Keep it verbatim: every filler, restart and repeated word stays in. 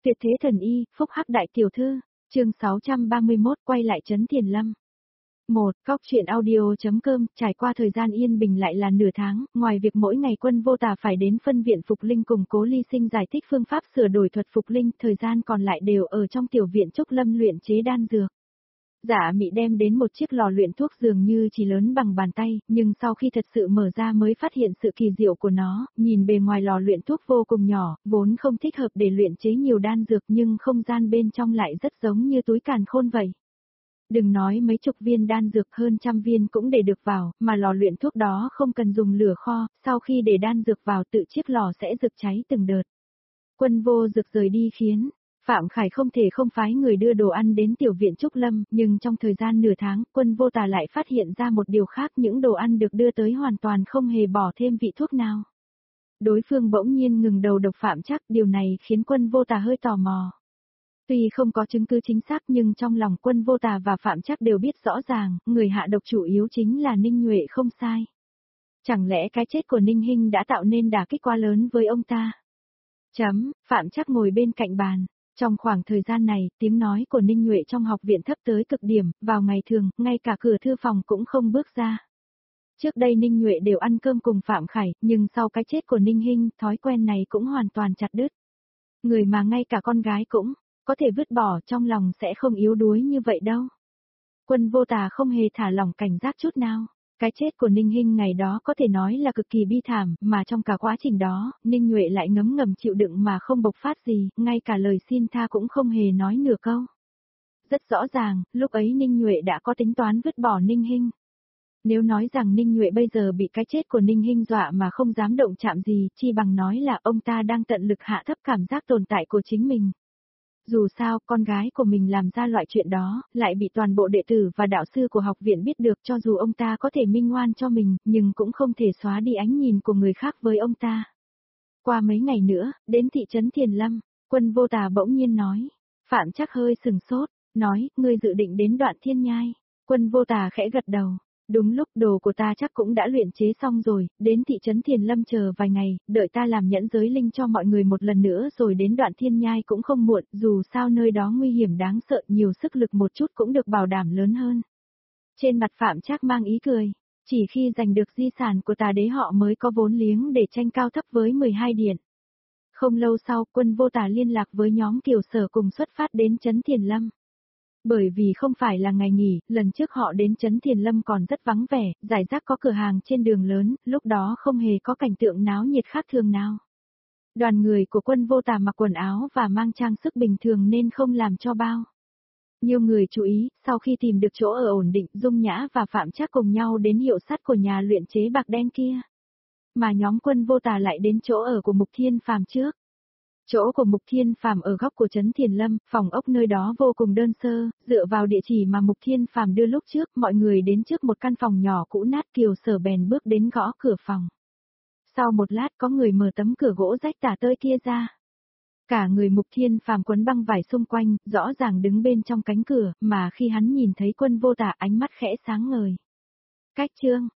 Tuyệt thế thần y, phúc hắc đại tiểu thư, chương sáu trăm ba mươi mốt quay lại Trấn Thiền Lâm. một. Góc truyện audio.com, trải qua thời gian yên bình lại là nửa tháng, ngoài việc mỗi ngày Quân Vô Tà phải đến phân viện Phục Linh cùng Cố Ly Sinh giải thích phương pháp sửa đổi thuật Phục Linh, thời gian còn lại đều ở trong tiểu viện Trúc Lâm luyện chế đan dược. Giả Mị đem đến một chiếc lò luyện thuốc dường như chỉ lớn bằng bàn tay, nhưng sau khi thật sự mở ra mới phát hiện sự kỳ diệu của nó, nhìn bề ngoài lò luyện thuốc vô cùng nhỏ, vốn không thích hợp để luyện chế nhiều đan dược nhưng không gian bên trong lại rất giống như túi càn khôn vậy. Đừng nói mấy chục viên đan dược, hơn trăm viên cũng để được vào, mà lò luyện thuốc đó không cần dùng lửa kho, sau khi để đan dược vào tự chiếc lò sẽ rực cháy từng đợt. Quân Vô Dực rời đi khiến Phạm Khải không thể không phái người đưa đồ ăn đến tiểu viện Trúc Lâm, nhưng trong thời gian nửa tháng, Quân Vô Tà lại phát hiện ra một điều khác, những đồ ăn được đưa tới hoàn toàn không hề bỏ thêm vị thuốc nào. Đối phương bỗng nhiên ngừng đầu độc Phạm Trác, điều này khiến Quân Vô Tà hơi tò mò. Tuy không có chứng cứ chính xác nhưng trong lòng Quân Vô Tà và Phạm Trác đều biết rõ ràng, người hạ độc chủ yếu chính là Ninh Nhuệ không sai. Chẳng lẽ cái chết của Ninh Hinh đã tạo nên đả kích quá lớn với ông ta? Chấm, Phạm Trác ngồi bên cạnh bàn. Trong khoảng thời gian này, tiếng nói của Ninh Nhuệ trong học viện thấp tới cực điểm, vào ngày thường, ngay cả cửa thư phòng cũng không bước ra. Trước đây Ninh Nhuệ đều ăn cơm cùng Phạm Khải, nhưng sau cái chết của Ninh Hinh, thói quen này cũng hoàn toàn chặt đứt. Người mà ngay cả con gái cũng có thể vứt bỏ, trong lòng sẽ không yếu đuối như vậy đâu. Quân Vô Tà không hề thả lỏng cảnh giác chút nào. Cái chết của Ninh Hinh ngày đó có thể nói là cực kỳ bi thảm, mà trong cả quá trình đó, Ninh Nhuệ lại ngấm ngầm chịu đựng mà không bộc phát gì, ngay cả lời xin tha cũng không hề nói nửa câu. Rất rõ ràng, lúc ấy Ninh Nhuệ đã có tính toán vứt bỏ Ninh Hinh. Nếu nói rằng Ninh Nhuệ bây giờ bị cái chết của Ninh Hinh dọa mà không dám động chạm gì, chi bằng nói là ông ta đang tận lực hạ thấp cảm giác tồn tại của chính mình. Dù sao, con gái của mình làm ra loại chuyện đó, lại bị toàn bộ đệ tử và đạo sư của học viện biết được, cho dù ông ta có thể minh oan cho mình, nhưng cũng không thể xóa đi ánh nhìn của người khác với ông ta. Qua mấy ngày nữa, đến thị trấn Thiền Lâm, Quân Vô Tà bỗng nhiên nói. Phạm Trác hơi sừng sốt, nói, ngươi dự định đến Đoạn Thiên Nhai. Quân Vô Tà khẽ gật đầu. Đúng lúc đồ của ta chắc cũng đã luyện chế xong rồi, đến thị trấn Thiền Lâm chờ vài ngày, đợi ta làm nhẫn giới linh cho mọi người một lần nữa rồi đến Đoạn Thiên Nhai cũng không muộn, dù sao nơi đó nguy hiểm đáng sợ, nhiều sức lực một chút cũng được bảo đảm lớn hơn. Trên mặt Phạm Trác mang ý cười, chỉ khi giành được di sản của Tà Đế họ mới có vốn liếng để tranh cao thấp với mười hai điện. Không lâu sau, Quân Vô Tà liên lạc với nhóm Kiều Sở cùng xuất phát đến trấn Thiền Lâm. Bởi vì không phải là ngày nghỉ, lần trước họ đến trấn Thiền Lâm còn rất vắng vẻ, rải rác có cửa hàng trên đường lớn, lúc đó không hề có cảnh tượng náo nhiệt khác thường nào. Đoàn người của Quân Vô Tà mặc quần áo và mang trang sức bình thường nên không làm cho bao. Nhiều người chú ý, sau khi tìm được chỗ ở ổn định, Dung Nhã và Phạm Trác cùng nhau đến hiệu sắt của nhà luyện chế bạc đen kia. Mà nhóm Quân Vô Tà lại đến chỗ ở của Mục Thiên Phàm trước. Chỗ của Mục Thiên Phàm ở góc của trấn Thiền Lâm, phòng ốc nơi đó vô cùng đơn sơ, dựa vào địa chỉ mà Mục Thiên Phàm đưa lúc trước, mọi người đến trước một căn phòng nhỏ cũ nát, Kiều Sở bèn bước đến gõ cửa phòng. Sau một lát có người mở tấm cửa gỗ rách tả tơi kia ra. Cả người Mục Thiên Phàm quấn băng vải xung quanh, rõ ràng đứng bên trong cánh cửa, mà khi hắn nhìn thấy Quân Vô Tà ánh mắt khẽ sáng ngời. Cách chương,